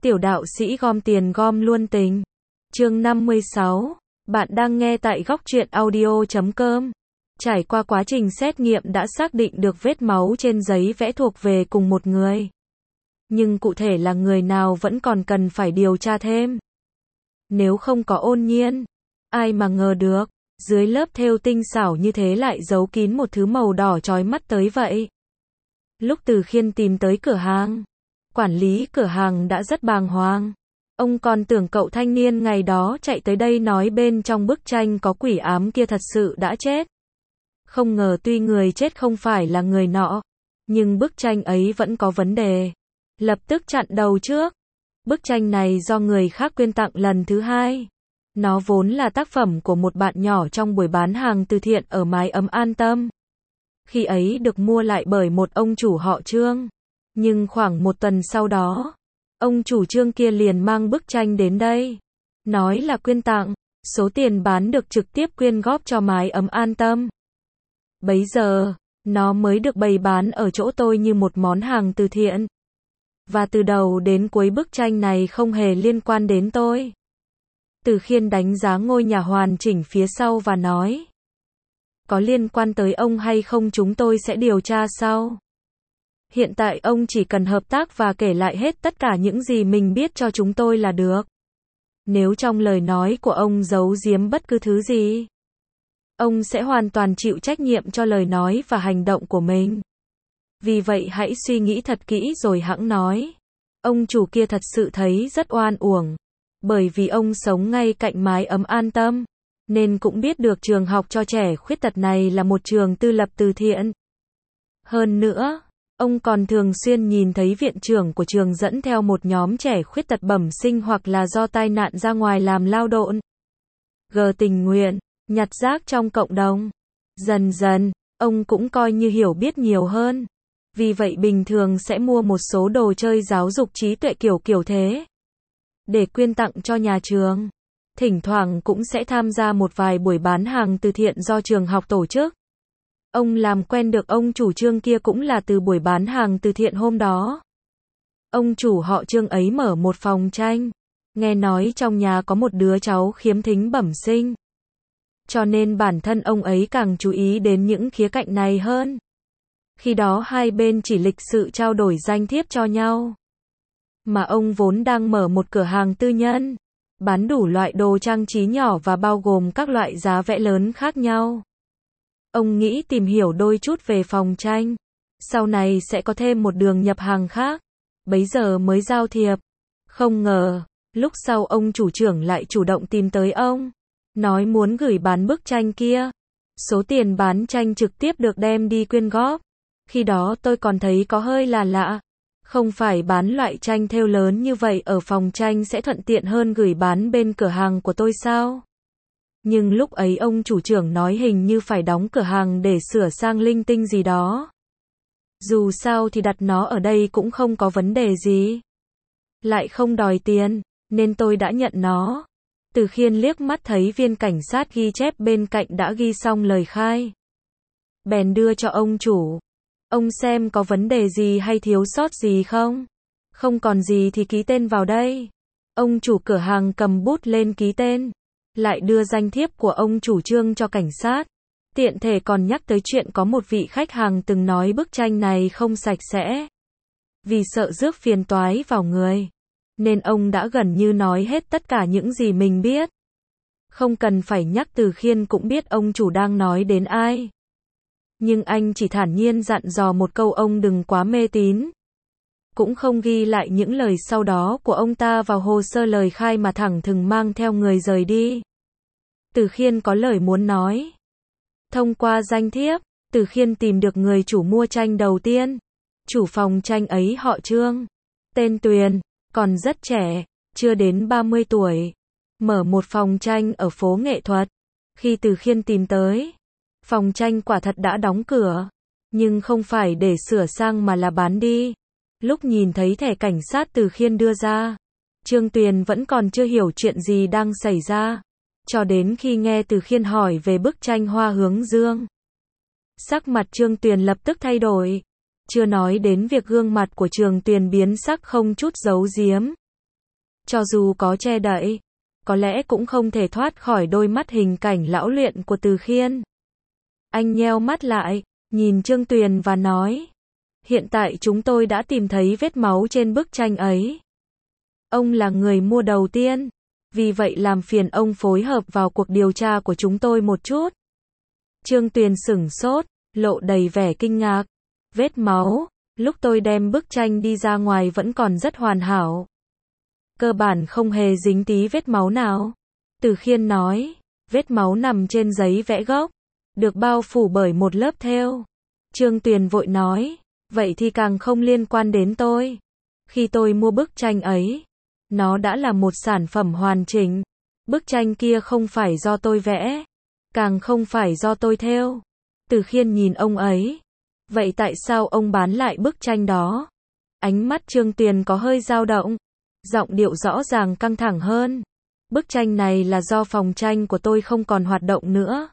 Tiểu đạo sĩ gom tiền gom luôn tình. Chương 56. Bạn đang nghe tại góc truyện audio.com. Trải qua quá trình xét nghiệm đã xác định được vết máu trên giấy vẽ thuộc về cùng một người. Nhưng cụ thể là người nào vẫn còn cần phải điều tra thêm. Nếu không có Ôn Nhiên, ai mà ngờ được, dưới lớp thêu tinh xảo như thế lại giấu kín một thứ màu đỏ chói mắt tới vậy. Lúc Từ Khiên tìm tới cửa hàng, quản lý cửa hàng đã rất bàng hoàng. Ông còn tưởng cậu thanh niên ngày đó chạy tới đây nói bên trong bức tranh có quỷ ám kia thật sự đã chết. Không ngờ tuy người chết không phải là người nọ, nhưng bức tranh ấy vẫn có vấn đề. Lập tức chặn đầu trước. Bức tranh này do người khác quyên tặng lần thứ hai. Nó vốn là tác phẩm của một bạn nhỏ trong buổi bán hàng từ thiện ở Mái Ấm An Tâm. Khi ấy được mua lại bởi một ông chủ họ Trương. Nhưng khoảng một tuần sau đó, ông chủ Trương kia liền mang bức tranh đến đây. Nói là quyên tặng, số tiền bán được trực tiếp quyên góp cho Mái Ấm An Tâm. Bấy giờ, nó mới được bày bán ở chỗ tôi như một món hàng từ thiện. Và từ đầu đến cuối bức tranh này không hề liên quan đến tôi. Từ Khiên đánh giá ngôi nhà hoàn chỉnh phía sau và nói: có liên quan tới ông hay không chúng tôi sẽ điều tra sau. Hiện tại ông chỉ cần hợp tác và kể lại hết tất cả những gì mình biết cho chúng tôi là được. Nếu trong lời nói của ông giấu giếm bất cứ thứ gì, ông sẽ hoàn toàn chịu trách nhiệm cho lời nói và hành động của mình. Vì vậy hãy suy nghĩ thật kỹ rồi hẵng nói. Ông chủ kia thật sự thấy rất oan uổng. Bởi vì ông sống ngay cạnh Mái Ấm An Tâm, nên cũng biết được trường học cho trẻ khuyết tật này là một trường tư lập từ thiện. Hơn nữa, ông còn thường xuyên nhìn thấy viện trưởng của trường dẫn theo một nhóm trẻ khuyết tật bẩm sinh hoặc là do tai nạn ra ngoài làm lao động. Tình nguyện, nhặt rác trong cộng đồng. Dần dần, ông cũng coi như hiểu biết nhiều hơn. Vì vậy bình thường sẽ mua một số đồ chơi giáo dục trí tuệ kiểu thế, để quyên tặng cho nhà trường. Thỉnh thoảng cũng sẽ tham gia một vài buổi bán hàng từ thiện do trường học tổ chức. Ông làm quen được ông chủ Trương kia cũng là từ buổi bán hàng từ thiện hôm đó. Ông chủ họ Trương ấy mở một phòng tranh. Nghe nói trong nhà có một đứa cháu khiếm thính bẩm sinh. Cho nên bản thân ông ấy càng chú ý đến những khía cạnh này hơn. Khi đó hai bên chỉ lịch sự trao đổi danh thiếp cho nhau. Mà ông vốn đang mở một cửa hàng tư nhân, bán đủ loại đồ trang trí nhỏ và bao gồm các loại giá vẽ lớn khác nhau. Ông nghĩ tìm hiểu đôi chút về phòng tranh, sau này sẽ có thêm một đường nhập hàng khác. Bấy giờ mới giao thiệp. Không ngờ, lúc sau ông chủ trưởng lại chủ động tìm tới ông, nói muốn gửi bán bức tranh kia. Số tiền bán tranh trực tiếp được đem đi quyên góp. Khi đó tôi còn thấy có hơi là lạ. Không phải bán loại tranh thêu lớn như vậy ở phòng tranh sẽ thuận tiện hơn gửi bán bên cửa hàng của tôi sao? Nhưng lúc ấy ông chủ trưởng nói hình như phải đóng cửa hàng để sửa sang linh tinh gì đó. Dù sao thì đặt nó ở đây cũng không có vấn đề gì. Lại không đòi tiền, nên tôi đã nhận nó. Từ Khiên liếc mắt thấy viên cảnh sát ghi chép bên cạnh đã ghi xong lời khai. Bèn đưa cho ông chủ. Ông xem có vấn đề gì hay thiếu sót gì không? Không còn gì thì ký tên vào đây. Ông chủ cửa hàng cầm bút lên ký tên. Lại đưa danh thiếp của ông chủ Trương cho cảnh sát. Tiện thể còn nhắc tới chuyện có một vị khách hàng từng nói bức tranh này không sạch sẽ. Vì sợ rước phiền toái vào người, nên ông đã gần như nói hết tất cả những gì mình biết. Không cần phải nhắc Từ Khiên cũng biết ông chủ đang nói đến ai. Nhưng anh chỉ thản nhiên dặn dò một câu ông đừng quá mê tín. Cũng không ghi lại những lời sau đó của ông ta vào hồ sơ lời khai mà thẳng thừng mang theo người rời đi. Từ Khiên có lời muốn nói. Thông qua danh thiếp, Từ Khiên tìm được người chủ mua tranh đầu tiên. Chủ phòng tranh ấy họ Trương, tên Tuyền, còn rất trẻ, chưa đến 30 tuổi. Mở một phòng tranh ở phố nghệ thuật. Khi Từ Khiên tìm tới, phòng tranh quả thật đã đóng cửa. Nhưng không phải để sửa sang mà là bán đi. Lúc nhìn thấy thẻ cảnh sát Từ Khiên đưa ra, Trương Tuyền vẫn còn chưa hiểu chuyện gì đang xảy ra. Cho đến khi nghe Từ Khiên hỏi về bức tranh Hoa Hướng Dương, sắc mặt Trương Tuyền lập tức thay đổi. Chưa nói đến việc gương mặt của Trương Tuyền biến sắc không chút giấu giếm. Cho dù có che đậy, có lẽ cũng không thể thoát khỏi đôi mắt hình cảnh lão luyện của Từ Khiên. Anh nheo mắt lại, nhìn Trương Tuyền và nói, hiện tại chúng tôi đã tìm thấy vết máu trên bức tranh ấy. Ông là người mua đầu tiên, vì vậy làm phiền ông phối hợp vào cuộc điều tra của chúng tôi một chút. Trương Tuyền sửng sốt, lộ đầy vẻ kinh ngạc. Vết máu, lúc tôi đem bức tranh đi ra ngoài vẫn còn rất hoàn hảo. Cơ bản không hề dính tí vết máu nào. Từ Khiên nói, vết máu nằm trên giấy vẽ gốc, được bao phủ bởi một lớp thêu. Trương Tuyền vội nói, vậy thì càng không liên quan đến tôi. Khi tôi mua bức tranh ấy, nó đã là một sản phẩm hoàn chỉnh. Bức tranh kia không phải do tôi vẽ, càng không phải do tôi thêu. Từ Khiên nhìn ông ấy. Vậy tại sao ông bán lại bức tranh đó? Ánh mắt Trương Tuyền có hơi dao động, giọng điệu rõ ràng căng thẳng hơn. Bức tranh này là do phòng tranh của tôi không còn hoạt động nữa.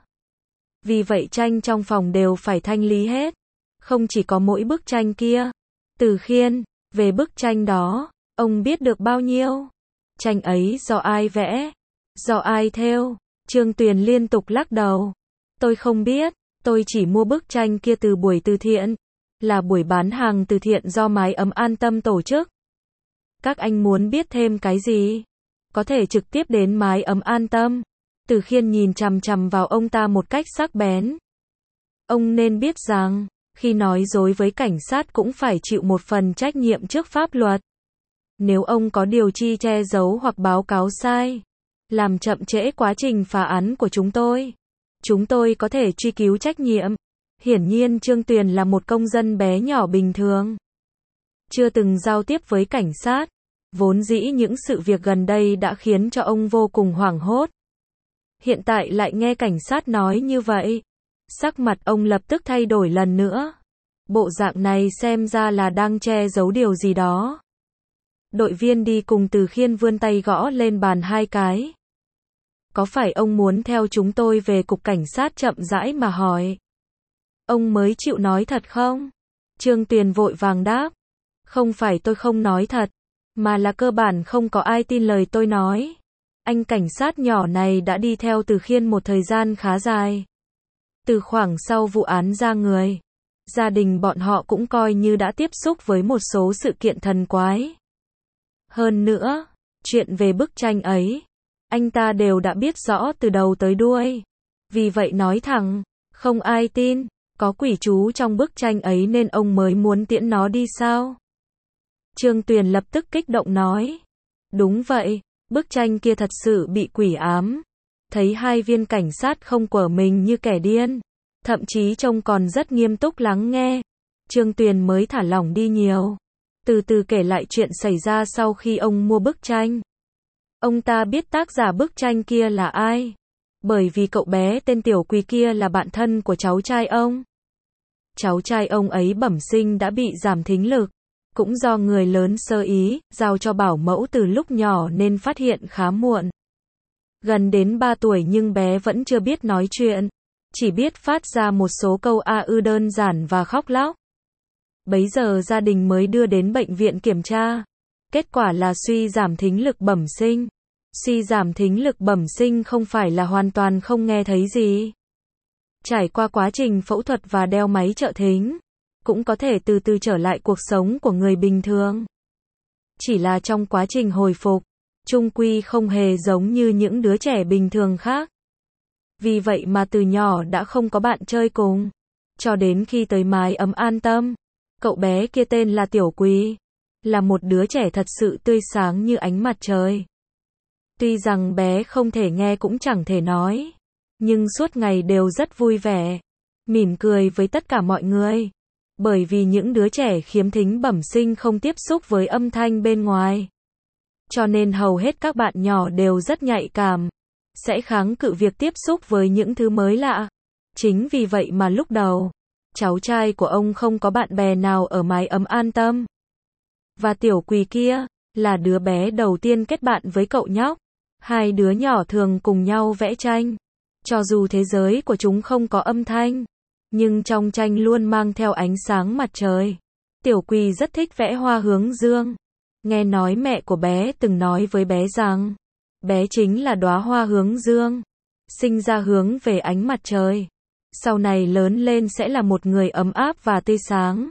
Vì vậy tranh trong phòng đều phải thanh lý hết. Không chỉ có mỗi bức tranh kia. Từ Khiên, về bức tranh đó, ông biết được bao nhiêu? Tranh ấy do ai vẽ? Do ai thêu? Trương Tuyền liên tục lắc đầu. Tôi không biết, tôi chỉ mua bức tranh kia từ buổi từ thiện. Là buổi bán hàng từ thiện do Mái Ấm An Tâm tổ chức. Các anh muốn biết thêm cái gì? Có thể trực tiếp đến Mái Ấm An Tâm. Từ Khiên nhìn chằm chằm vào ông ta một cách sắc bén. Ông nên biết rằng, khi nói dối với cảnh sát cũng phải chịu một phần trách nhiệm trước pháp luật. Nếu ông có điều chi che giấu hoặc báo cáo sai, làm chậm trễ quá trình phá án của chúng tôi có thể truy cứu trách nhiệm. Hiển nhiên Trương Tuyền là một công dân bé nhỏ bình thường, chưa từng giao tiếp với cảnh sát. Vốn dĩ những sự việc gần đây đã khiến cho ông vô cùng hoảng hốt. Hiện tại lại nghe cảnh sát nói như vậy, sắc mặt ông lập tức thay đổi lần nữa. Bộ dạng này xem ra là đang che giấu điều gì đó. Đội viên đi cùng Từ Khiên vươn tay gõ lên bàn 2 cái. Có phải ông muốn theo chúng tôi về cục cảnh sát? Chậm rãi mà hỏi. Ông mới chịu nói thật không? Trương Tuyền vội vàng đáp. Không phải tôi không nói thật, mà là cơ bản không có ai tin lời tôi nói. Anh cảnh sát nhỏ này đã đi theo Từ Khiên một thời gian khá dài. Từ khoảng sau vụ án ra người, gia đình bọn họ cũng coi như đã tiếp xúc với một số sự kiện thần quái. Hơn nữa, chuyện về bức tranh ấy, anh ta đều đã biết rõ từ đầu tới đuôi. Vì vậy nói thẳng, không ai tin, có quỷ chú trong bức tranh ấy nên ông mới muốn tiễn nó đi sao? Trương Tuyền lập tức kích động nói. Đúng vậy, bức tranh kia thật sự bị quỷ ám. Thấy 2 viên cảnh sát không quở mình như kẻ điên, thậm chí trông còn rất nghiêm túc lắng nghe. Trương Tuyền mới thả lỏng đi nhiều. Từ từ kể lại chuyện xảy ra sau khi ông mua bức tranh. Ông ta biết tác giả bức tranh kia là ai, bởi vì cậu bé tên Tiểu Quỳ kia là bạn thân của cháu trai ông. Cháu trai ông ấy bẩm sinh đã bị giảm thính lực, cũng do người lớn sơ ý, giao cho bảo mẫu từ lúc nhỏ nên phát hiện khá muộn. Gần đến 3 tuổi nhưng bé vẫn chưa biết nói chuyện, chỉ biết phát ra một số câu a ư đơn giản và khóc lóc. Bấy giờ gia đình mới đưa đến bệnh viện kiểm tra. Kết quả là suy giảm thính lực bẩm sinh. Suy giảm thính lực bẩm sinh không phải là hoàn toàn không nghe thấy gì. Trải qua quá trình phẫu thuật và đeo máy trợ thính, cũng có thể từ từ trở lại cuộc sống của người bình thường. Chỉ là trong quá trình hồi phục, chung quy không hề giống như những đứa trẻ bình thường khác. Vì vậy mà từ nhỏ đã không có bạn chơi cùng. Cho đến khi tới Mái Ấm An Tâm, cậu bé kia tên là Tiểu Quỳ, là một đứa trẻ thật sự tươi sáng như ánh mặt trời. Tuy rằng bé không thể nghe cũng chẳng thể nói, nhưng suốt ngày đều rất vui vẻ, mỉm cười với tất cả mọi người. Bởi vì những đứa trẻ khiếm thính bẩm sinh không tiếp xúc với âm thanh bên ngoài, cho nên hầu hết các bạn nhỏ đều rất nhạy cảm, sẽ kháng cự việc tiếp xúc với những thứ mới lạ. Chính vì vậy mà lúc đầu, cháu trai của ông không có bạn bè nào ở Mái Ấm An Tâm. Và Tiểu Quỳ kia, là đứa bé đầu tiên kết bạn với cậu nhóc. 2 đứa nhỏ thường cùng nhau vẽ tranh. Cho dù thế giới của chúng không có âm thanh, nhưng trong tranh luôn mang theo ánh sáng mặt trời. Tiểu Quỳ rất thích vẽ hoa hướng dương. Nghe nói mẹ của bé từng nói với bé rằng, bé chính là đóa hoa hướng dương, sinh ra hướng về ánh mặt trời. Sau này lớn lên sẽ là một người ấm áp và tươi sáng.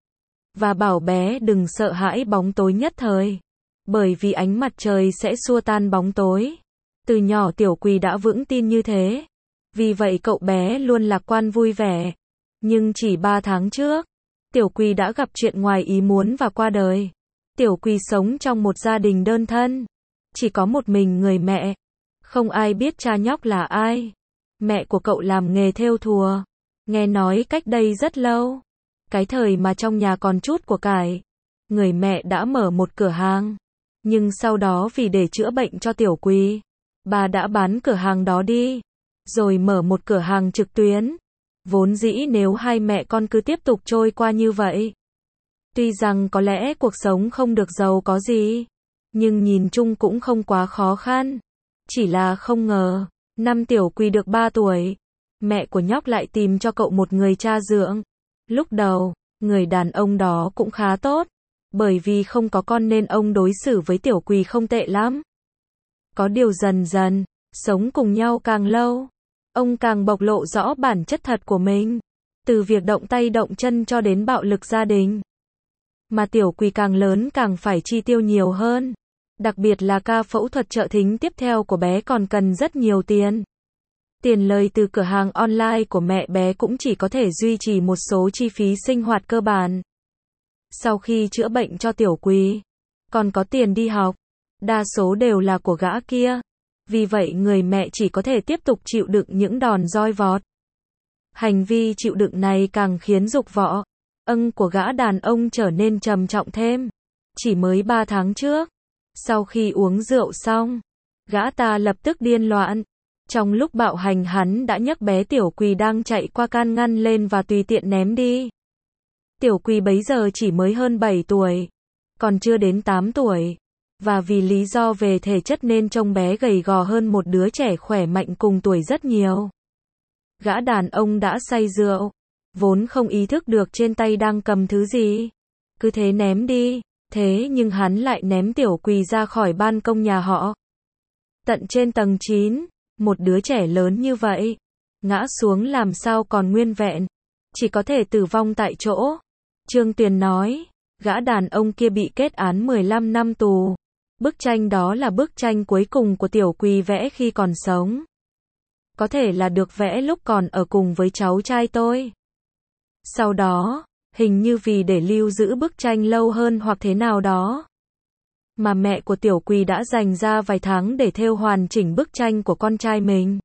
Và bảo bé đừng sợ hãi bóng tối nhất thời. Bởi vì ánh mặt trời sẽ xua tan bóng tối. Từ nhỏ Tiểu Quỳ đã vững tin như thế. Vì vậy cậu bé luôn lạc quan vui vẻ. Nhưng chỉ 3 tháng trước, Tiểu Quỳ đã gặp chuyện ngoài ý muốn và qua đời. Tiểu Quỳ sống trong một gia đình đơn thân. Chỉ có một mình người mẹ. Không ai biết cha nhóc là ai. Mẹ của cậu làm nghề thêu thùa. Nghe nói cách đây rất lâu. Cái thời mà trong nhà còn chút của cải. Người mẹ đã mở một cửa hàng. Nhưng sau đó vì để chữa bệnh cho Tiểu Quỳ, bà đã bán cửa hàng đó đi. Rồi mở một cửa hàng trực tuyến. Vốn dĩ nếu hai mẹ con cứ tiếp tục trôi qua như vậy. Tuy rằng có lẽ cuộc sống không được giàu có gì. Nhưng nhìn chung cũng không quá khó khăn. Chỉ là không ngờ, năm Tiểu Quỳ được 3 tuổi. Mẹ của nhóc lại tìm cho cậu một người cha dưỡng. Lúc đầu, người đàn ông đó cũng khá tốt. Bởi vì không có con nên ông đối xử với Tiểu Quỳ không tệ lắm. Có điều dần dần, sống cùng nhau càng lâu, ông càng bộc lộ rõ bản chất thật của mình. Từ việc động tay động chân cho đến bạo lực gia đình. Mà Tiểu Quỳ càng lớn càng phải chi tiêu nhiều hơn. Đặc biệt là ca phẫu thuật trợ thính tiếp theo của bé còn cần rất nhiều tiền. Tiền lời từ cửa hàng online của mẹ bé cũng chỉ có thể duy trì một số chi phí sinh hoạt cơ bản. Sau khi chữa bệnh cho Tiểu Quỳ, còn có tiền đi học, đa số đều là của gã kia. Vì vậy người mẹ chỉ có thể tiếp tục chịu đựng những đòn roi vọt. Hành vi chịu đựng này càng khiến dục vọng của gã đàn ông trở nên trầm trọng thêm. Chỉ mới 3 tháng trước, sau khi uống rượu xong, gã ta lập tức điên loạn. Trong lúc bạo hành hắn đã nhấc bé Tiểu Quỳ đang chạy qua can ngăn lên và tùy tiện ném đi. Tiểu Quỳ bấy giờ chỉ mới hơn 7 tuổi, còn chưa đến 8 tuổi. Và vì lý do về thể chất nên trông bé gầy gò hơn một đứa trẻ khỏe mạnh cùng tuổi rất nhiều. Gã đàn ông đã say rượu, vốn không ý thức được trên tay đang cầm thứ gì. Cứ thế ném đi, thế nhưng hắn lại ném Tiểu Quỳ ra khỏi ban công nhà họ. Tận trên tầng 9, một đứa trẻ lớn như vậy, ngã xuống làm sao còn nguyên vẹn, chỉ có thể tử vong tại chỗ. Trương Tuyền nói, gã đàn ông kia bị kết án 15 năm tù. Bức tranh đó là bức tranh cuối cùng của Tiểu Quỳ vẽ khi còn sống. Có thể là được vẽ lúc còn ở cùng với cháu trai tôi. Sau đó, hình như vì để lưu giữ bức tranh lâu hơn hoặc thế nào đó, mà mẹ của Tiểu Quỳ đã dành ra vài tháng để thêu hoàn chỉnh bức tranh của con trai mình.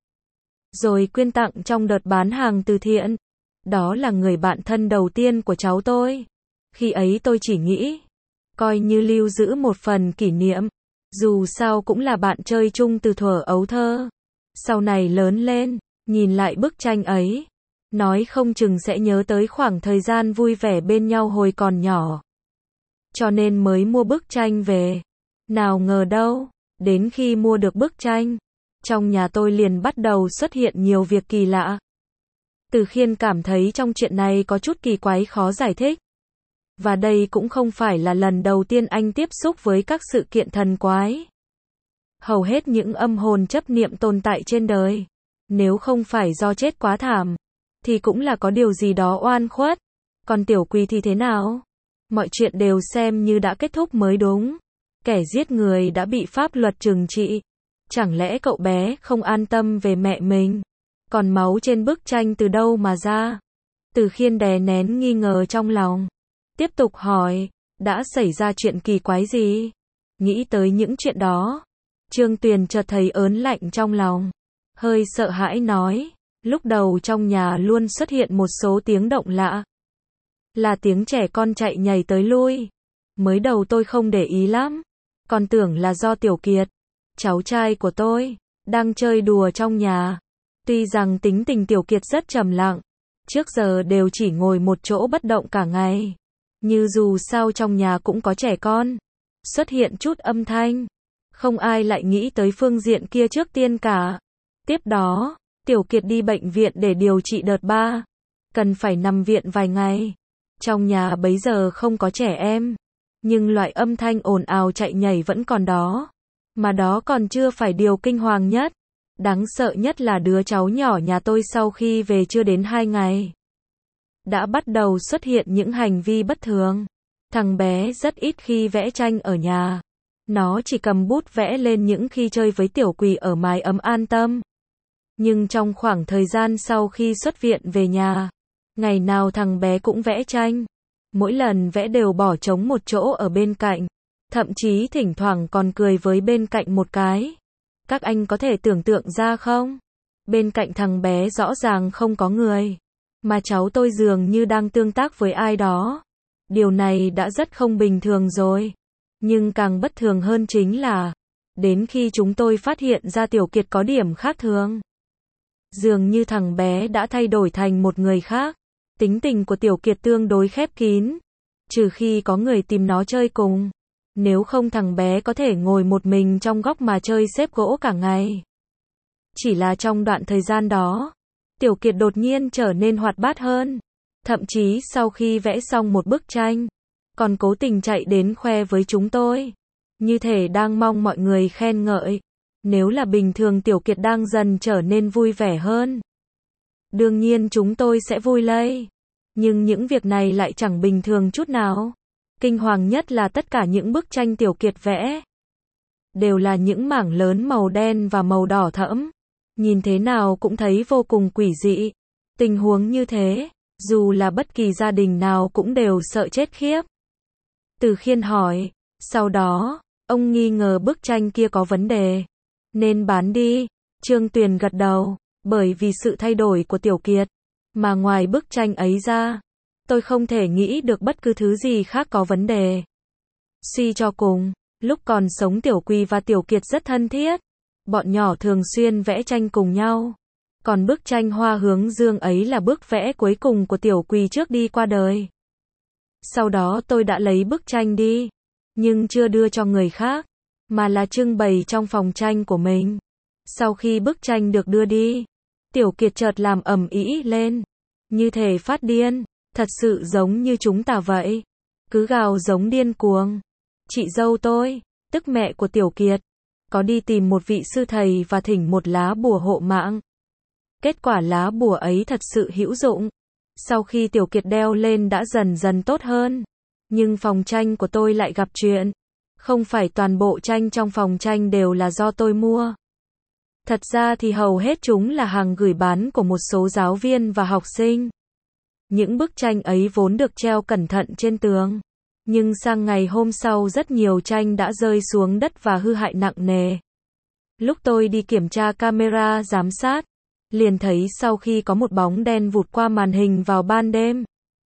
Rồi quyên tặng trong đợt bán hàng từ thiện. Đó là người bạn thân đầu tiên của cháu tôi. Khi ấy tôi chỉ nghĩ, coi như lưu giữ một phần kỷ niệm. Dù sao cũng là bạn chơi chung từ thuở ấu thơ. Sau này lớn lên, nhìn lại bức tranh ấy, nói không chừng sẽ nhớ tới khoảng thời gian vui vẻ bên nhau hồi còn nhỏ. Cho nên mới mua bức tranh về. Nào ngờ đâu, đến khi mua được bức tranh, trong nhà tôi liền bắt đầu xuất hiện nhiều việc kỳ lạ. Từ Khiên cảm thấy trong chuyện này có chút kỳ quái khó giải thích. Và đây cũng không phải là lần đầu tiên anh tiếp xúc với các sự kiện thần quái. Hầu hết những âm hồn chấp niệm tồn tại trên đời, nếu không phải do chết quá thảm, thì cũng là có điều gì đó oan khuất. Còn Tiểu Quỳ thì thế nào? Mọi chuyện đều xem như đã kết thúc mới đúng. Kẻ giết người đã bị pháp luật trừng trị. Chẳng lẽ cậu bé không an tâm về mẹ mình? Còn máu trên bức tranh từ đâu mà ra? Từ Khiên đè nén nghi ngờ trong lòng, tiếp tục hỏi, đã xảy ra chuyện kỳ quái gì? Nghĩ tới những chuyện đó, Trương Tuyền chợt thấy ớn lạnh trong lòng, hơi sợ hãi nói, lúc đầu trong nhà luôn xuất hiện một số tiếng động lạ. Là tiếng trẻ con chạy nhảy tới lui. Mới đầu tôi không để ý lắm, còn tưởng là do Tiểu Kiệt, cháu trai của tôi, đang chơi đùa trong nhà. Tuy rằng tính tình Tiểu Kiệt rất trầm lặng, trước giờ đều chỉ ngồi một chỗ bất động cả ngày. Như dù sao trong nhà cũng có trẻ con, xuất hiện chút âm thanh, không ai lại nghĩ tới phương diện kia trước tiên cả. Tiếp đó, Tiểu Kiệt đi bệnh viện để điều trị đợt 3, cần phải nằm viện vài ngày. Trong nhà bấy giờ không có trẻ em, Nhưng loại âm thanh ồn ào chạy nhảy vẫn còn đó. Mà đó còn chưa phải điều kinh hoàng nhất. Đáng sợ nhất là đứa cháu nhỏ nhà tôi sau khi về chưa đến 2 ngày. Đã bắt đầu xuất hiện những hành vi bất thường. Thằng bé rất ít khi vẽ tranh ở nhà. Nó chỉ cầm bút vẽ lên những khi chơi với tiểu quỷ ở mái ấm An Tâm. Nhưng trong khoảng thời gian sau khi xuất viện về nhà, ngày nào thằng bé cũng vẽ tranh. Mỗi lần vẽ đều bỏ trống một chỗ ở bên cạnh. Thậm chí thỉnh thoảng còn cười với bên cạnh một cái. Các anh có thể tưởng tượng ra không? Bên cạnh thằng bé rõ ràng không có người. Mà cháu tôi dường như đang tương tác với ai đó. Điều này đã rất không bình thường rồi. Nhưng càng bất thường hơn chính là, đến khi chúng tôi phát hiện ra Tiểu Kiệt có điểm khác thường. Dường như thằng bé đã thay đổi thành một người khác. Tính tình của Tiểu Kiệt tương đối khép kín. Trừ khi có người tìm nó chơi cùng. Nếu không thằng bé có thể ngồi một mình trong góc mà chơi xếp gỗ cả ngày. Chỉ là trong đoạn thời gian đó, Tiểu Kiệt đột nhiên trở nên hoạt bát hơn. Thậm chí sau khi vẽ xong một bức tranh, còn cố tình chạy đến khoe với chúng tôi. Như thể đang mong mọi người khen ngợi. Nếu là bình thường Tiểu Kiệt đang dần trở nên vui vẻ hơn. Đương nhiên chúng tôi sẽ vui lây. Nhưng những việc này lại chẳng bình thường chút nào. Kinh hoàng nhất là tất cả những bức tranh Tiểu Kiệt vẽ đều là những mảng lớn màu đen và màu đỏ thẫm. Nhìn thế nào cũng thấy vô cùng quỷ dị. Tình huống như thế, dù là bất kỳ gia đình nào cũng đều sợ chết khiếp. Từ Khiên hỏi, sau đó, ông nghi ngờ bức tranh kia có vấn đề. Nên bán đi. Trương Tuyền gật đầu, bởi vì sự thay đổi của Tiểu Kiệt. Mà ngoài bức tranh ấy ra, tôi không thể nghĩ được bất cứ thứ gì khác có vấn đề. Suy cho cùng, lúc còn sống Tiểu Quỳ và Tiểu Kiệt rất thân thiết. Bọn nhỏ thường xuyên vẽ tranh cùng nhau. Còn bức tranh Hoa Hướng Dương ấy là bức vẽ cuối cùng của Tiểu Quỳ trước đi qua đời. Sau đó tôi đã lấy bức tranh đi, nhưng chưa đưa cho người khác, mà là trưng bày trong phòng tranh của mình. Sau khi bức tranh được đưa đi, Tiểu Kiệt chợt làm ầm ĩ lên, như thể phát điên, thật sự giống như chúng ta vậy. Cứ gào giống điên cuồng. Chị dâu tôi, tức mẹ của Tiểu Kiệt, có đi tìm một vị sư thầy và thỉnh một lá bùa hộ mạng. Kết quả lá bùa ấy thật sự hữu dụng. Sau khi Tiểu Kiệt đeo lên đã dần dần tốt hơn. Nhưng phòng tranh của tôi lại gặp chuyện. Không phải toàn bộ tranh trong phòng tranh đều là do tôi mua. Thật ra thì hầu hết chúng là hàng gửi bán của một số giáo viên và học sinh. Những bức tranh ấy vốn được treo cẩn thận trên tường. Nhưng sang ngày hôm sau rất nhiều tranh đã rơi xuống đất và hư hại nặng nề. Lúc tôi đi kiểm tra camera giám sát, liền thấy sau khi có một bóng đen vụt qua màn hình vào ban đêm,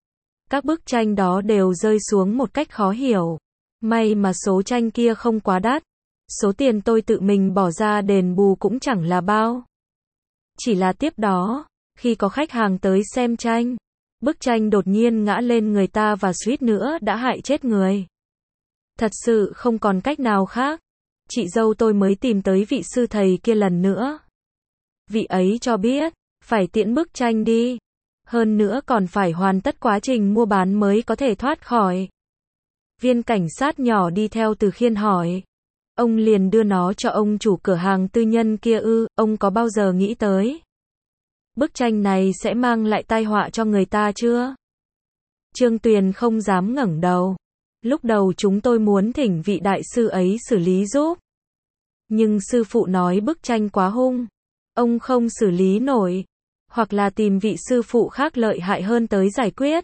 các bức tranh đó đều rơi xuống một cách khó hiểu. May mà số tranh kia không quá đắt. Số tiền tôi tự mình bỏ ra đền bù cũng chẳng là bao. Chỉ là tiếp đó, khi có khách hàng tới xem tranh, bức tranh đột nhiên ngã lên người ta và suýt nữa đã hại chết người. Thật sự không còn cách nào khác. Chị dâu tôi mới tìm tới vị sư thầy kia lần nữa. Vị ấy cho biết, phải tiễn bức tranh đi. Hơn nữa còn phải hoàn tất quá trình mua bán mới có thể thoát khỏi. Viên cảnh sát nhỏ đi theo Từ Khiên hỏi. Ông liền đưa nó cho ông chủ cửa hàng tư nhân kia ư, ông có bao giờ nghĩ tới bức tranh này sẽ mang lại tai họa cho người ta chưa? Trương Tuyền không dám ngẩng đầu. Lúc đầu chúng tôi muốn thỉnh vị đại sư ấy xử lý giúp. Nhưng sư phụ nói bức tranh quá hung. Ông không xử lý nổi. Hoặc là tìm vị sư phụ khác lợi hại hơn tới giải quyết.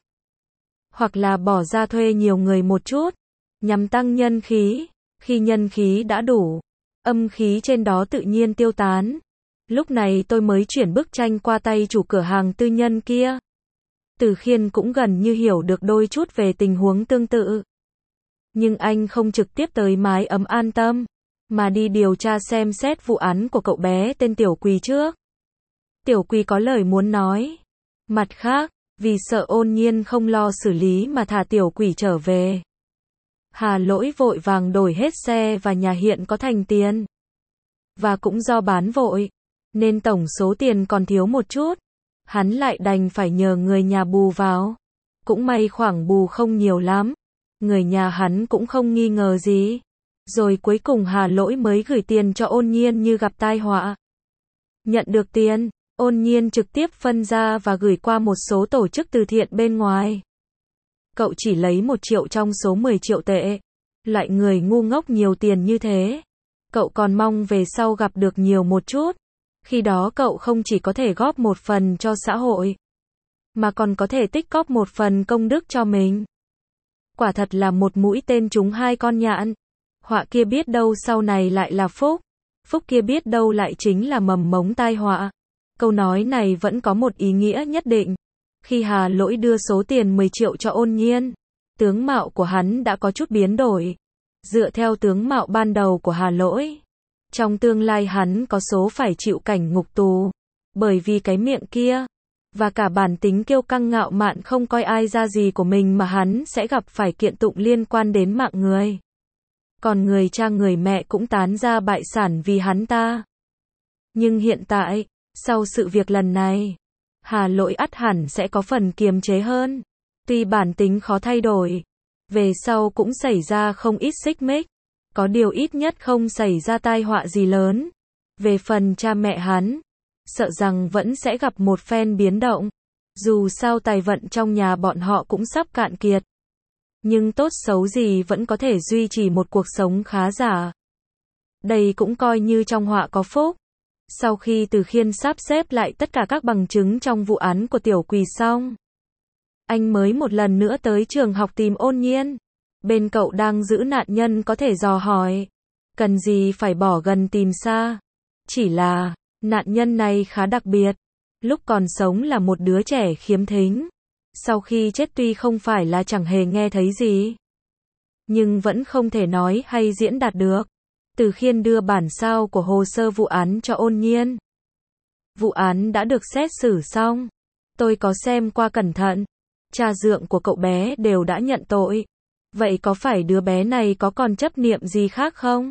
Hoặc là bỏ ra thuê nhiều người một chút. Nhằm tăng nhân khí. Khi nhân khí đã đủ, âm khí trên đó tự nhiên tiêu tán. Lúc này tôi mới chuyển bức tranh qua tay chủ cửa hàng tư nhân kia. Từ Khiên cũng gần như hiểu được đôi chút về tình huống tương tự. Nhưng anh không trực tiếp tới mái ấm An Tâm, mà đi điều tra xem xét vụ án của cậu bé tên Tiểu Quỳ trước. Tiểu Quỳ có lời muốn nói. Mặt khác, vì sợ Ôn Nhiên không lo xử lý mà thả Tiểu Quỳ trở về, Hà Lỗi vội vàng đổi hết xe và nhà hiện có thành tiền. Và cũng do bán vội, nên tổng số tiền còn thiếu một chút. Hắn lại đành phải nhờ người nhà bù vào. Cũng may khoản bù không nhiều lắm. Người nhà hắn cũng không nghi ngờ gì. Rồi cuối cùng Hà Lỗi mới gửi tiền cho Ôn Nhiên như gặp tai họa. Nhận được tiền, Ôn Nhiên trực tiếp phân ra và gửi qua một số tổ chức từ thiện bên ngoài. Cậu chỉ lấy 1 triệu trong số 10 triệu tệ. Loại người ngu ngốc nhiều tiền như thế. Cậu còn mong về sau gặp được nhiều một chút. Khi đó cậu không chỉ có thể góp một phần cho xã hội, mà còn có thể tích góp một phần công đức cho mình. Quả thật là một mũi tên trúng 2 con nhạn. Họa kia biết đâu sau này lại là phúc. Phúc kia biết đâu lại chính là mầm mống tai họa. Câu nói này vẫn có một ý nghĩa nhất định. Khi Hà Lỗi đưa số tiền 10 triệu cho Ôn Nhiên, tướng mạo của hắn đã có chút biến đổi. Dựa theo tướng mạo ban đầu của Hà Lỗi, trong tương lai hắn có số phải chịu cảnh ngục tù. Bởi vì cái miệng kia, và cả bản tính kiêu căng ngạo mạn không coi ai ra gì của mình mà hắn sẽ gặp phải kiện tụng liên quan đến mạng người. Còn người cha người mẹ cũng tán ra bại sản vì hắn ta. Nhưng hiện tại, sau sự việc lần này, Hà Lỗi ắt hẳn sẽ có phần kiềm chế hơn. Tuy bản tính khó thay đổi, về sau cũng xảy ra không ít xích mích, có điều ít nhất không xảy ra tai họa gì lớn. Về phần cha mẹ hắn, sợ rằng vẫn sẽ gặp một phen biến động. Dù sao tài vận trong nhà bọn họ cũng sắp cạn kiệt. Nhưng tốt xấu gì vẫn có thể duy trì một cuộc sống khá giả. Đây cũng coi như trong họa có phúc. Sau khi Từ Khiên sắp xếp lại tất cả các bằng chứng trong vụ án của Tiểu Quỳ xong, anh mới một lần nữa tới trường học tìm Ôn Nhiên. Bên cậu đang giữ nạn nhân có thể dò hỏi. Cần gì phải bỏ gần tìm xa. Chỉ là, nạn nhân này khá đặc biệt. Lúc còn sống là một đứa trẻ khiếm thính. Sau khi chết tuy không phải là chẳng hề nghe thấy gì, nhưng vẫn không thể nói hay diễn đạt được. Từ Khiên đưa bản sao của hồ sơ vụ án cho Ôn Nhiên. Vụ án đã được xét xử xong. Tôi có xem qua cẩn thận. Cha dượng của cậu bé đều đã nhận tội. Vậy có phải đứa bé này có còn chấp niệm gì khác không?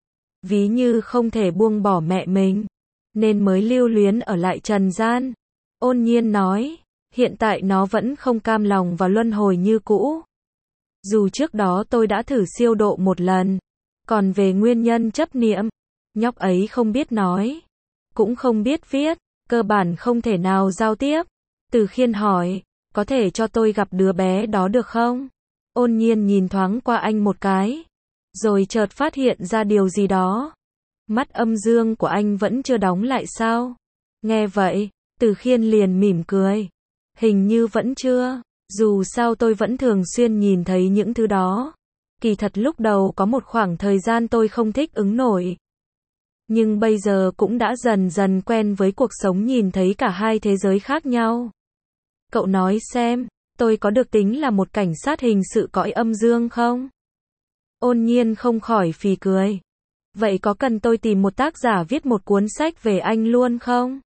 Ví như không thể buông bỏ mẹ mình, nên mới lưu luyến ở lại trần gian. Ôn Nhiên nói, hiện tại nó vẫn không cam lòng và luân hồi như cũ. Dù trước đó tôi đã thử siêu độ một lần. Còn về nguyên nhân chấp niệm, nhóc ấy không biết nói, cũng không biết viết, cơ bản không thể nào giao tiếp. Từ Khiên hỏi, có thể cho tôi gặp đứa bé đó được không? Ôn Nhiên nhìn thoáng qua anh một cái, rồi chợt phát hiện ra điều gì đó. Mắt âm dương của anh vẫn chưa đóng lại sao? Nghe vậy, Từ Khiên liền mỉm cười. Hình như vẫn chưa, dù sao tôi vẫn thường xuyên nhìn thấy những thứ đó. Kỳ thật lúc đầu có một khoảng thời gian tôi không thích ứng nổi. Nhưng bây giờ cũng đã dần dần quen với cuộc sống nhìn thấy cả hai thế giới khác nhau. Cậu nói xem, tôi có được tính là một cảnh sát hình sự cõi âm dương không? Ôn Nhiên không khỏi phì cười. Vậy có cần tôi tìm một tác giả viết một cuốn sách về anh luôn không?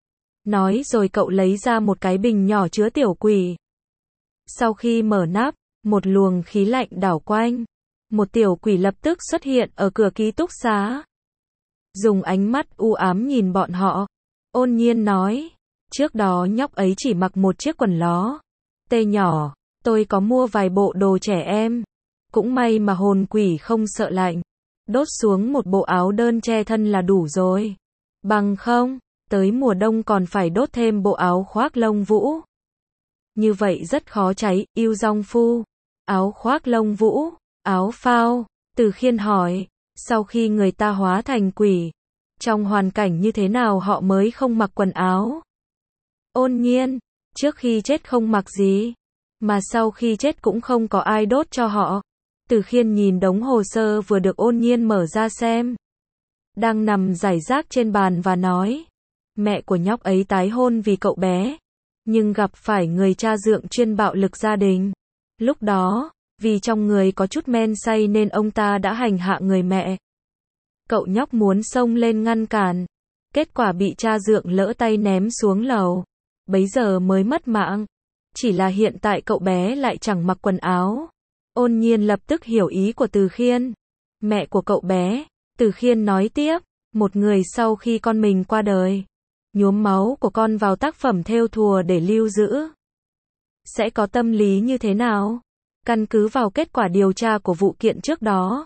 Nói rồi cậu lấy ra một cái bình nhỏ chứa tiểu quỷ. Sau khi mở nắp, một luồng khí lạnh đảo quanh. Một tiểu quỷ lập tức xuất hiện ở cửa ký túc xá. Dùng ánh mắt u ám nhìn bọn họ. Ôn Nhiên nói, trước đó nhóc ấy chỉ mặc một chiếc quần ló tê nhỏ, tôi có mua vài bộ đồ trẻ em. Cũng may mà hồn quỷ không sợ lạnh. Đốt xuống một bộ áo đơn che thân là đủ rồi. Bằng không, tới mùa đông còn phải đốt thêm bộ áo khoác lông vũ. Như vậy rất khó cháy, yêu dong phu. Áo khoác lông vũ, áo phao. Từ Khiên hỏi, sau khi người ta hóa thành quỷ, trong hoàn cảnh như thế nào họ mới không mặc quần áo? Ôn Nhiên, trước khi chết không mặc gì, mà sau khi chết cũng không có ai đốt cho họ. Từ Khiên nhìn đống hồ sơ vừa được Ôn Nhiên mở ra xem, đang nằm rải rác trên bàn và nói, mẹ của nhóc ấy tái hôn vì cậu bé, nhưng gặp phải người cha dượng chuyên bạo lực gia đình. Lúc đó, vì trong người có chút men say nên ông ta đã hành hạ người mẹ. Cậu nhóc muốn xông lên ngăn cản, kết quả bị cha dượng lỡ tay ném xuống lầu. Bấy giờ mới mất mạng. Chỉ là hiện tại cậu bé lại chẳng mặc quần áo. Ôn Nhiên lập tức hiểu ý của Từ Khiên. Mẹ của cậu bé, Từ Khiên nói tiếp, một người sau khi con mình qua đời, nhuốm máu của con vào tác phẩm thêu thùa để lưu giữ. Sẽ có tâm lý như thế nào? Căn cứ vào kết quả điều tra của vụ kiện trước đó,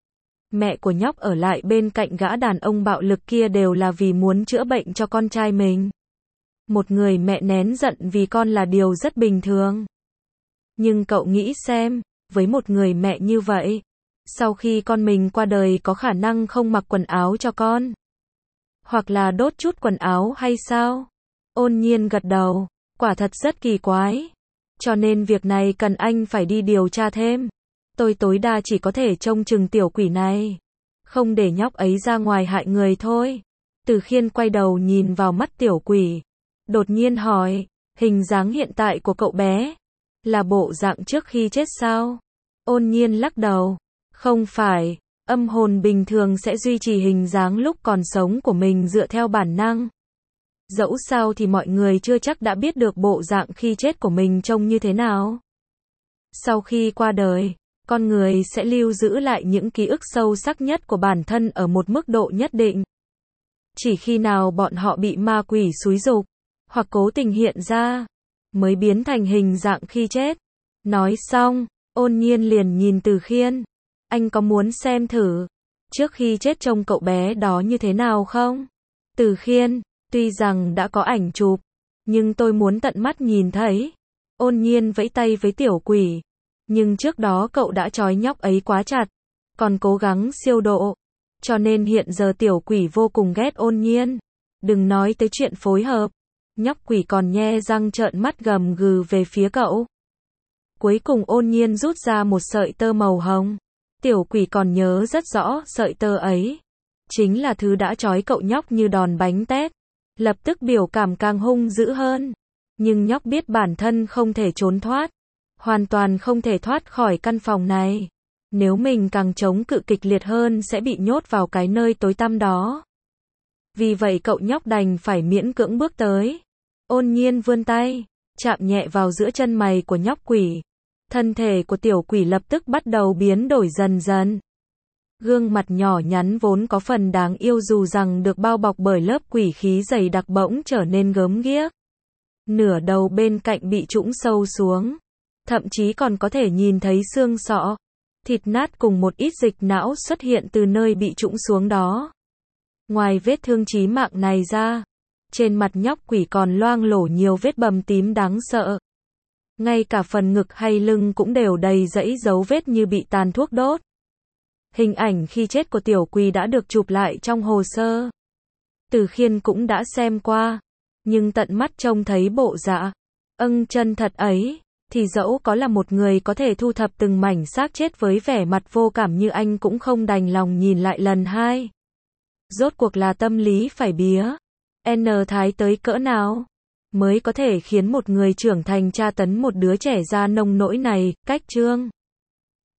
mẹ của nhóc ở lại bên cạnh gã đàn ông bạo lực kia đều là vì muốn chữa bệnh cho con trai mình. Một người mẹ nén giận vì con là điều rất bình thường. Nhưng cậu nghĩ xem, với một người mẹ như vậy, sau khi con mình qua đời có khả năng không mặc quần áo cho con? Hoặc là đốt chút quần áo hay sao? Ôn Nhiên gật đầu, quả thật rất kỳ quái. Cho nên việc này cần anh phải đi điều tra thêm. Tôi tối đa chỉ có thể trông chừng tiểu quỷ này, không để nhóc ấy ra ngoài hại người thôi. Từ Khiên quay đầu nhìn vào mắt tiểu quỷ, đột nhiên hỏi, hình dáng hiện tại của cậu bé là bộ dạng trước khi chết sao? Ôn Nhiên lắc đầu, không phải, âm hồn bình thường sẽ duy trì hình dáng lúc còn sống của mình dựa theo bản năng. Dẫu sao thì mọi người chưa chắc đã biết được bộ dạng khi chết của mình trông như thế nào. Sau khi qua đời, con người sẽ lưu giữ lại những ký ức sâu sắc nhất của bản thân ở một mức độ nhất định. Chỉ khi nào bọn họ bị ma quỷ xúi giục, hoặc cố tình hiện ra, mới biến thành hình dạng khi chết. Nói xong, Ôn Nhiên liền nhìn Từ Khiên. Anh có muốn xem thử, trước khi chết trông cậu bé đó như thế nào không? Từ Khiên, tuy rằng đã có ảnh chụp, nhưng tôi muốn tận mắt nhìn thấy. Ôn Nhiên vẫy tay với tiểu quỷ. Nhưng trước đó cậu đã trói nhóc ấy quá chặt, còn cố gắng siêu độ. Cho nên hiện giờ tiểu quỷ vô cùng ghét Ôn Nhiên. Đừng nói tới chuyện phối hợp. Nhóc quỷ còn nhe răng trợn mắt gầm gừ về phía cậu. Cuối cùng Ôn Nhiên rút ra một sợi tơ màu hồng. Tiểu quỷ còn nhớ rất rõ sợi tơ ấy chính là thứ đã trói cậu nhóc như đòn bánh tét. Lập tức biểu cảm càng hung dữ hơn. Nhưng nhóc biết bản thân không thể trốn thoát. Hoàn toàn không thể thoát khỏi căn phòng này. Nếu mình càng chống cự kịch liệt hơn sẽ bị nhốt vào cái nơi tối tăm đó. Vì vậy cậu nhóc đành phải miễn cưỡng bước tới. Ôn Nhiên vươn tay, chạm nhẹ vào giữa chân mày của nhóc quỷ. Thân thể của tiểu quỷ lập tức bắt đầu biến đổi dần dần. Gương mặt nhỏ nhắn vốn có phần đáng yêu dù rằng được bao bọc bởi lớp quỷ khí dày đặc bỗng trở nên gớm ghiếc. Nửa đầu bên cạnh bị trũng sâu xuống. Thậm chí còn có thể nhìn thấy xương sọ, thịt nát cùng một ít dịch não xuất hiện từ nơi bị trũng xuống đó. Ngoài vết thương chí mạng này ra, trên mặt nhóc quỷ còn loang lổ nhiều vết bầm tím đáng sợ. Ngay cả phần ngực hay lưng cũng đều đầy dãy dấu vết như bị tàn thuốc đốt. Hình ảnh khi chết của tiểu quỷ đã được chụp lại trong hồ sơ. Từ Khiên cũng đã xem qua, nhưng tận mắt trông thấy bộ dạ chân thật ấy, thì dẫu có là một người có thể thu thập từng mảnh xác chết với vẻ mặt vô cảm như anh cũng không đành lòng nhìn lại lần hai. Rốt cuộc là tâm lý phải bía N thái tới cỡ nào mới có thể khiến một người trưởng thành tra tấn một đứa trẻ ra nông nỗi này? Cách chương